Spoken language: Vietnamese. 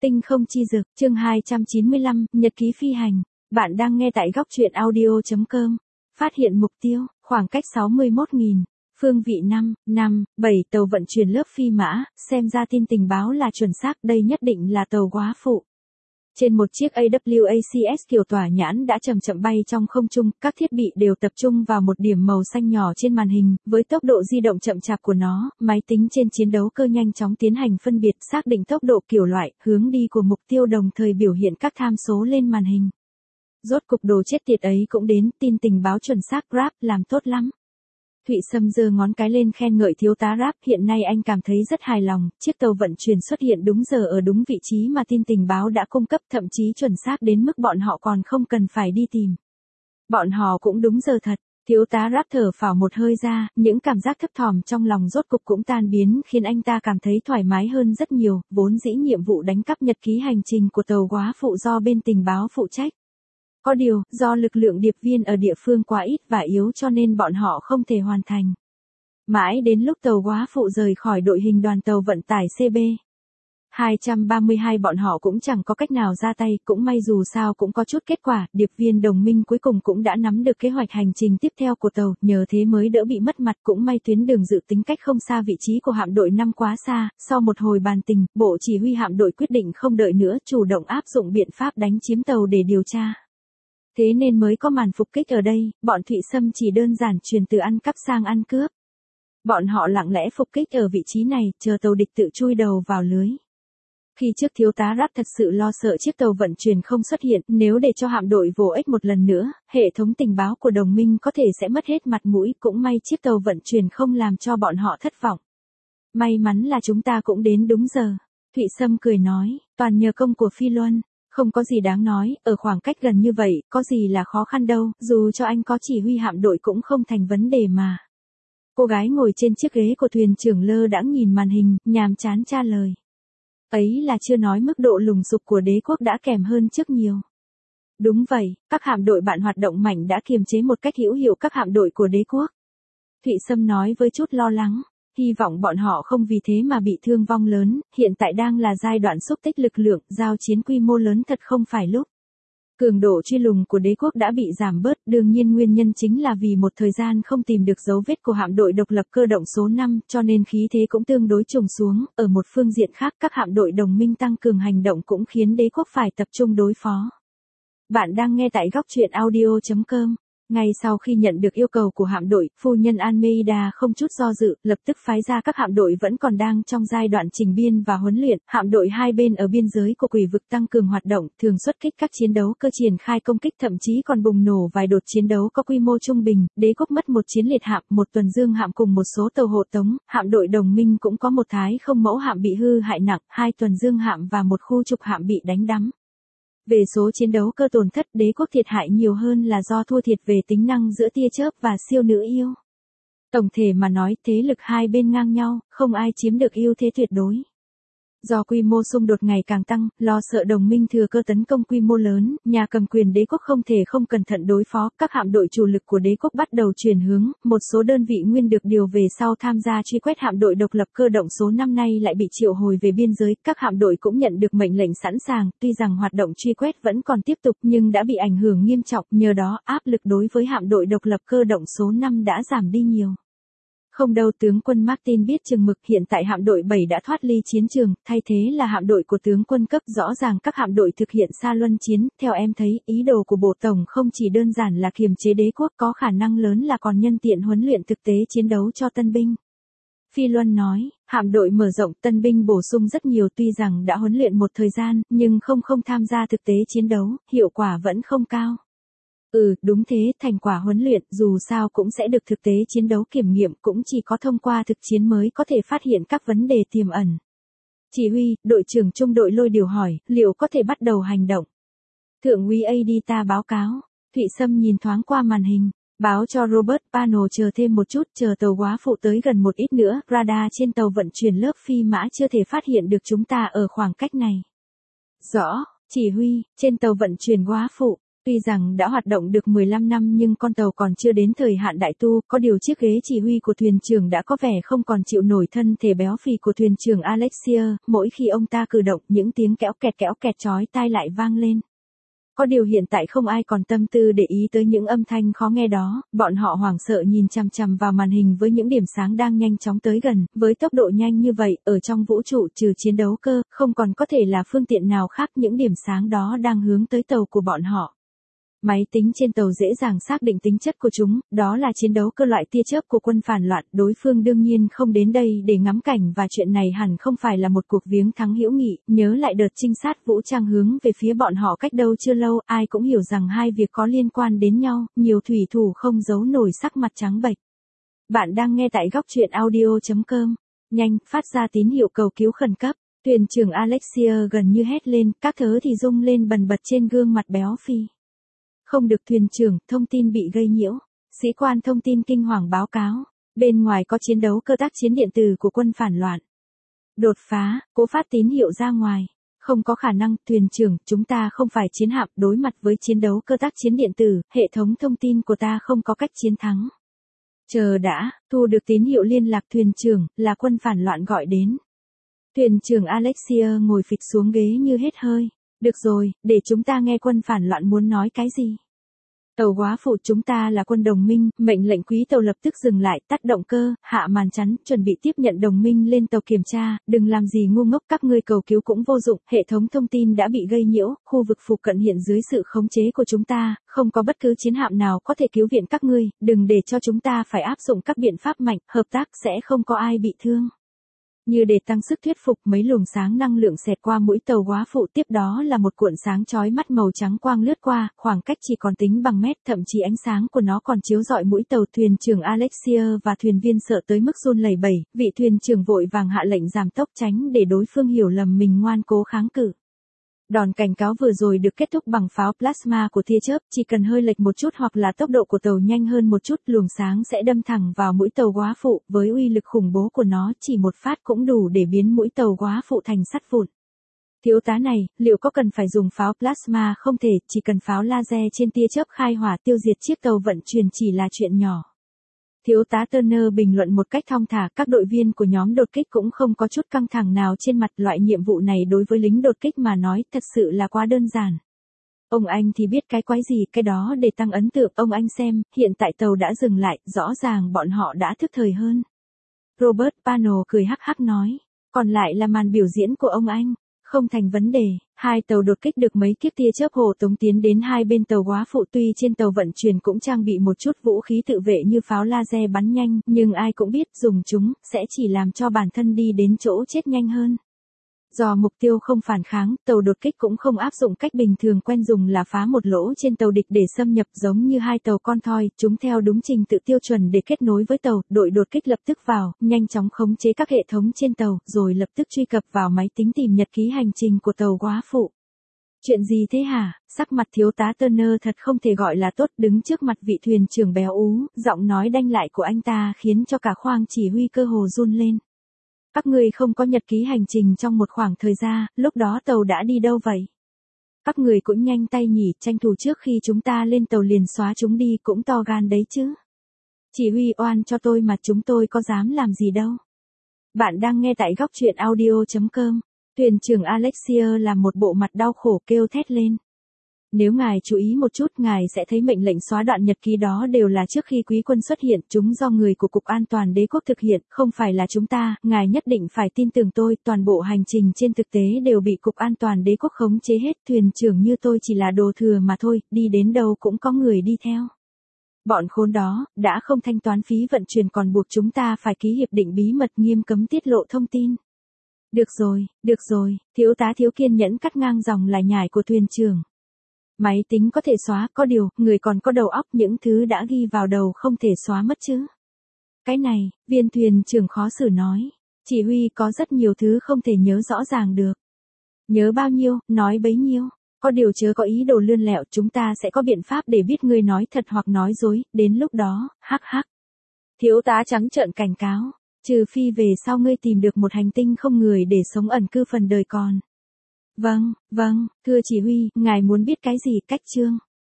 Tinh không chi dực, chương 295, Nhật ký phi hành. Bạn đang nghe tại góc truyện audio.com. Phát hiện mục tiêu, khoảng cách 61.000. Phương vị 7 tàu vận chuyển lớp phi mã, xem ra tin tình báo là chuẩn xác, đây nhất định là tàu góa phụ. Trên một chiếc AWACS kiểu tỏa nhãn đã chậm chậm bay trong không trung, các thiết bị đều tập trung vào một điểm màu xanh nhỏ trên màn hình, với tốc độ di động chậm chạp của nó, máy tính trên chiến đấu cơ nhanh chóng tiến hành phân biệt, xác định tốc độ, kiểu loại, hướng đi của mục tiêu, đồng thời biểu hiện các tham số lên màn hình. Rốt cục đồ chết tiệt ấy cũng đến, tin tình báo chuẩn xác, Rap, làm tốt lắm. Thụy Sâm giơ ngón cái lên khen ngợi thiếu tá Rap, hiện nay anh cảm thấy rất hài lòng, chiếc tàu vận chuyển xuất hiện đúng giờ ở đúng vị trí mà tin tình báo đã cung cấp, thậm chí chuẩn xác đến mức bọn họ còn không cần phải đi tìm. Bọn họ cũng đúng giờ thật. Thiếu tá Rap thở phào một hơi ra, những cảm giác thấp thỏm trong lòng rốt cục cũng tan biến, khiến anh ta cảm thấy thoải mái hơn rất nhiều, vốn dĩ nhiệm vụ đánh cắp nhật ký hành trình của tàu góa phụ do bên tình báo phụ trách. Có điều, do lực lượng điệp viên ở địa phương quá ít và yếu cho nên bọn họ không thể hoàn thành. Mãi đến lúc tàu góa phụ rời khỏi đội hình đoàn tàu vận tải CB 232 bọn họ cũng chẳng có cách nào ra tay, cũng may dù sao cũng có chút kết quả, điệp viên đồng minh cuối cùng cũng đã nắm được kế hoạch hành trình tiếp theo của tàu, nhờ thế mới đỡ bị mất mặt, cũng may tuyến đường dự tính cách không xa vị trí của hạm đội 5 quá xa, sau một hồi bàn tình, bộ chỉ huy hạm đội quyết định không đợi nữa, chủ động áp dụng biện pháp đánh chiếm tàu để điều tra. Thế nên mới có màn phục kích ở đây, bọn Thụy Sâm chỉ đơn giản chuyển từ ăn cắp sang ăn cướp. Bọn họ lặng lẽ phục kích ở vị trí này, chờ tàu địch tự chui đầu vào lưới. Khi trước thiếu tá Rap thật sự lo sợ chiếc tàu vận chuyển không xuất hiện, nếu để cho hạm đội vô ích một lần nữa, hệ thống tình báo của đồng minh có thể sẽ mất hết mặt mũi, cũng may chiếc tàu vận chuyển không làm cho bọn họ thất vọng. May mắn là chúng ta cũng đến đúng giờ. Thụy Sâm cười nói, toàn nhờ công của Phi Luân. Không có gì đáng nói, ở khoảng cách gần như vậy, có gì là khó khăn đâu, dù cho anh có chỉ huy hạm đội cũng không thành vấn đề mà. Cô gái ngồi trên chiếc ghế của thuyền trưởng lơ đãng nhìn màn hình, nhàm chán trả lời. Ấy là chưa nói mức độ lùng sục của đế quốc đã kém hơn trước nhiều. Đúng vậy, các hạm đội bạn hoạt động mạnh đã kiềm chế một cách hữu hiệu các hạm đội của đế quốc. Thụy Sâm nói với chút lo lắng. Hy vọng bọn họ không vì thế mà bị thương vong lớn, hiện tại đang là giai đoạn xúc tích lực lượng, giao chiến quy mô lớn thật không phải lúc. Cường độ truy lùng của đế quốc đã bị giảm bớt, đương nhiên nguyên nhân chính là vì một thời gian không tìm được dấu vết của hạm đội độc lập cơ động số 5, cho nên khí thế cũng tương đối trùng xuống, ở một phương diện khác các hạm đội đồng minh tăng cường hành động cũng khiến đế quốc phải tập trung đối phó. Bạn đang nghe tại góc truyện audio.com. Ngay sau khi nhận được yêu cầu của hạm đội, phu nhân Almeida không chút do dự, lập tức phái ra các hạm đội vẫn còn đang trong giai đoạn chỉnh biên và huấn luyện, hạm đội hai bên ở biên giới của quỷ vực tăng cường hoạt động, thường xuất kích các chiến đấu cơ, triển khai công kích, thậm chí còn bùng nổ vài đột chiến đấu có quy mô trung bình. Đế quốc mất một chiến liệt hạm, một tuần dương hạm cùng một số tàu hộ tống, hạm đội đồng minh cũng có một thái không mẫu hạm bị hư hại nặng, hai tuần dương hạm và một khu trục hạm bị đánh đắm. Về số chiến đấu cơ tổn thất, đế quốc thiệt hại nhiều hơn là do thua thiệt về tính năng giữa tia chớp và siêu nữ yêu. Tổng thể mà nói, thế lực hai bên ngang nhau, không ai chiếm được ưu thế tuyệt đối. Do quy mô xung đột ngày càng tăng, lo sợ đồng minh thừa cơ tấn công quy mô lớn, nhà cầm quyền đế quốc không thể không cẩn thận đối phó, các hạm đội chủ lực của đế quốc bắt đầu chuyển hướng, một số đơn vị nguyên được điều về sau tham gia truy quét hạm đội độc lập cơ động số 5 nay lại bị triệu hồi về biên giới, các hạm đội cũng nhận được mệnh lệnh sẵn sàng, tuy rằng hoạt động truy quét vẫn còn tiếp tục nhưng đã bị ảnh hưởng nghiêm trọng, nhờ đó áp lực đối với hạm đội độc lập cơ động số 5 đã giảm đi nhiều. Không đâu, tướng quân Martin biết chừng mực, hiện tại hạm đội 7 đã thoát ly chiến trường, thay thế là hạm đội của tướng quân cấp, rõ ràng các hạm đội thực hiện xa luân chiến, theo em thấy, ý đồ của bộ tổng không chỉ đơn giản là kiềm chế đế quốc, có khả năng lớn là còn nhân tiện huấn luyện thực tế chiến đấu cho tân binh. Phi Luân nói, hạm đội mở rộng, tân binh bổ sung rất nhiều, tuy rằng đã huấn luyện một thời gian, nhưng không tham gia thực tế chiến đấu, hiệu quả vẫn không cao. Đúng thế, thành quả huấn luyện dù sao cũng sẽ được thực tế chiến đấu kiểm nghiệm, cũng chỉ có thông qua thực chiến mới có thể phát hiện các vấn đề tiềm ẩn. Chỉ huy, đội trưởng trung đội Lôi điều hỏi, liệu có thể bắt đầu hành động? Thượng úy Adita báo cáo. Thụy Sâm nhìn thoáng qua màn hình, báo cho Robert Pano chờ thêm một chút, chờ tàu góa phụ tới gần một ít nữa, radar trên tàu vận chuyển lớp phi mã chưa thể phát hiện được chúng ta ở khoảng cách này. Rõ, chỉ huy, trên tàu vận chuyển góa phụ. Tuy rằng đã hoạt động được 15 năm nhưng con tàu còn chưa đến thời hạn đại tu, có điều chiếc ghế chỉ huy của thuyền trưởng đã có vẻ không còn chịu nổi thân thể béo phì của thuyền trưởng Alexia, mỗi khi ông ta cử động những tiếng kéo kẹt chói tai lại vang lên. Có điều hiện tại không ai còn tâm tư để ý tới những âm thanh khó nghe đó, bọn họ hoảng sợ nhìn chằm chằm vào màn hình với những điểm sáng đang nhanh chóng tới gần, với tốc độ nhanh như vậy, ở trong vũ trụ trừ chiến đấu cơ, không còn có thể là phương tiện nào khác, những điểm sáng đó đang hướng tới tàu của bọn họ. Máy tính trên tàu dễ dàng xác định tính chất của chúng, đó là chiến đấu cơ loại tia chớp của quân phản loạn, đối phương đương nhiên không đến đây để ngắm cảnh và chuyện này hẳn không phải là một cuộc viếng thắng hữu nghị, nhớ lại đợt trinh sát vũ trang hướng về phía bọn họ cách đâu chưa lâu, ai cũng hiểu rằng hai việc có liên quan đến nhau, nhiều thủy thủ không giấu nổi sắc mặt trắng bệch. Bạn đang nghe tại góc truyện audio.com, nhanh, phát ra tín hiệu cầu cứu khẩn cấp, thuyền trưởng Alexia gần như hét lên, các thớ thì rung lên bần bật trên gương mặt béo phì. Không được thuyền trưởng, thông tin bị gây nhiễu. Sĩ quan thông tin kinh hoàng báo cáo. Bên ngoài có chiến đấu cơ tác chiến điện tử của quân phản loạn. Đột phá, cố phát tín hiệu ra ngoài. Không có khả năng, thuyền trưởng, chúng ta không phải chiến hạm đối mặt với chiến đấu cơ tác chiến điện tử, hệ thống thông tin của ta không có cách chiến thắng. Chờ đã, thu được tín hiệu liên lạc thuyền trưởng, là quân phản loạn gọi đến. Thuyền trưởng Alexia ngồi phịch xuống ghế như hết hơi. Được rồi, để chúng ta nghe quân phản loạn muốn nói cái gì. Tàu góa phụ, chúng ta là quân đồng minh, mệnh lệnh quý tàu lập tức dừng lại, tắt động cơ, hạ màn chắn, chuẩn bị tiếp nhận đồng minh lên tàu kiểm tra, đừng làm gì ngu ngốc, các ngươi cầu cứu cũng vô dụng, hệ thống thông tin đã bị gây nhiễu, khu vực phụ cận hiện dưới sự khống chế của chúng ta, không có bất cứ chiến hạm nào có thể cứu viện các ngươi, đừng để cho chúng ta phải áp dụng các biện pháp mạnh, hợp tác sẽ không có ai bị thương. Như để tăng sức thuyết phục, mấy luồng sáng năng lượng xẹt qua mũi tàu góa phụ, tiếp đó là một cuộn sáng chói mắt màu trắng quang lướt qua, khoảng cách chỉ còn tính bằng mét, thậm chí ánh sáng của nó còn chiếu rọi mũi tàu. Thuyền trưởng Alexia và thuyền viên sợ tới mức run lẩy bẩy, vị thuyền trưởng vội vàng hạ lệnh giảm tốc tránh để đối phương hiểu lầm mình ngoan cố kháng cự. Đòn cảnh cáo vừa rồi được kết thúc bằng pháo plasma của tia chớp, chỉ cần hơi lệch một chút hoặc là tốc độ của tàu nhanh hơn một chút, luồng sáng sẽ đâm thẳng vào mũi tàu góa phụ, với uy lực khủng bố của nó, chỉ một phát cũng đủ để biến mũi tàu góa phụ thành sắt vụn. Thiếu tá này, liệu có cần phải dùng pháo plasma không? Thể, chỉ cần pháo laser trên tia chớp khai hỏa tiêu diệt chiếc tàu vận chuyển chỉ là chuyện nhỏ. Thiếu tá Turner bình luận một cách thong thả, các đội viên của nhóm đột kích cũng không có chút căng thẳng nào trên mặt, loại nhiệm vụ này đối với lính đột kích mà nói thật sự là quá đơn giản. Ông anh thì biết cái quái gì, cái đó để tăng ấn tượng, ông anh xem, hiện tại tàu đã dừng lại, rõ ràng bọn họ đã thức thời hơn. Robert Pano cười hắc hắc nói, còn lại là màn biểu diễn của ông anh. Không thành vấn đề, hai tàu đột kích được mấy kiếp tia chớp hộ tống tiến đến hai bên tàu góa phụ, tuy trên tàu vận chuyển cũng trang bị một chút vũ khí tự vệ như pháo laser bắn nhanh, nhưng ai cũng biết dùng chúng sẽ chỉ làm cho bản thân đi đến chỗ chết nhanh hơn. Do mục tiêu không phản kháng, tàu đột kích cũng không áp dụng cách bình thường quen dùng là phá một lỗ trên tàu địch để xâm nhập, giống như hai tàu con thoi, chúng theo đúng trình tự tiêu chuẩn để kết nối với tàu, đội đột kích lập tức vào, nhanh chóng khống chế các hệ thống trên tàu, rồi lập tức truy cập vào máy tính tìm nhật ký hành trình của tàu góa phụ. Chuyện gì thế hả? Sắc mặt thiếu tá Turner thật không thể gọi là tốt, đứng trước mặt vị thuyền trưởng béo ú, giọng nói đanh lại của anh ta khiến cho cả khoang chỉ huy cơ hồ run lên. Các ngươi không có nhật ký hành trình trong một khoảng thời gian, lúc đó tàu đã đi đâu vậy? Các người cũng nhanh tay nhỉ, tranh thủ trước khi chúng ta lên tàu liền xóa chúng đi, cũng to gan đấy chứ. Chỉ huy oan cho tôi mà, chúng tôi có dám làm gì đâu. Bạn đang nghe tại góc truyện audio.com. Thuyền trưởng Alexia làm một bộ mặt đau khổ kêu thét lên. Nếu ngài chú ý một chút, ngài sẽ thấy mệnh lệnh xóa đoạn nhật ký đó đều là trước khi quý quân xuất hiện, chúng do người của Cục An toàn Đế quốc thực hiện, không phải là chúng ta, ngài nhất định phải tin tưởng tôi, toàn bộ hành trình trên thực tế đều bị Cục An toàn Đế quốc khống chế hết, thuyền trưởng như tôi chỉ là đồ thừa mà thôi, đi đến đâu cũng có người đi theo. Bọn khốn đó, đã không thanh toán phí vận chuyển còn buộc chúng ta phải ký hiệp định bí mật nghiêm cấm tiết lộ thông tin. Được rồi, thiếu tá thiếu kiên nhẫn cắt ngang dòng lải nhải của thuyền trưởng. Máy tính có thể xóa, có điều, người còn có đầu óc, những thứ đã ghi vào đầu không thể xóa mất chứ. Cái này, viên thuyền trưởng khó xử nói. Chỉ huy có rất nhiều thứ không thể nhớ rõ ràng được. Nhớ bao nhiêu, nói bấy nhiêu. Có điều chớ có ý đồ lươn lẹo, chúng ta sẽ có biện pháp để biết ngươi nói thật hoặc nói dối, đến lúc đó, hắc hắc. Thiếu tá trắng trợn cảnh cáo, trừ phi về sau ngươi tìm được một hành tinh không người để sống ẩn cư phần đời còn. Vâng, thưa chỉ huy, ngài muốn biết cái gì? Cách chương.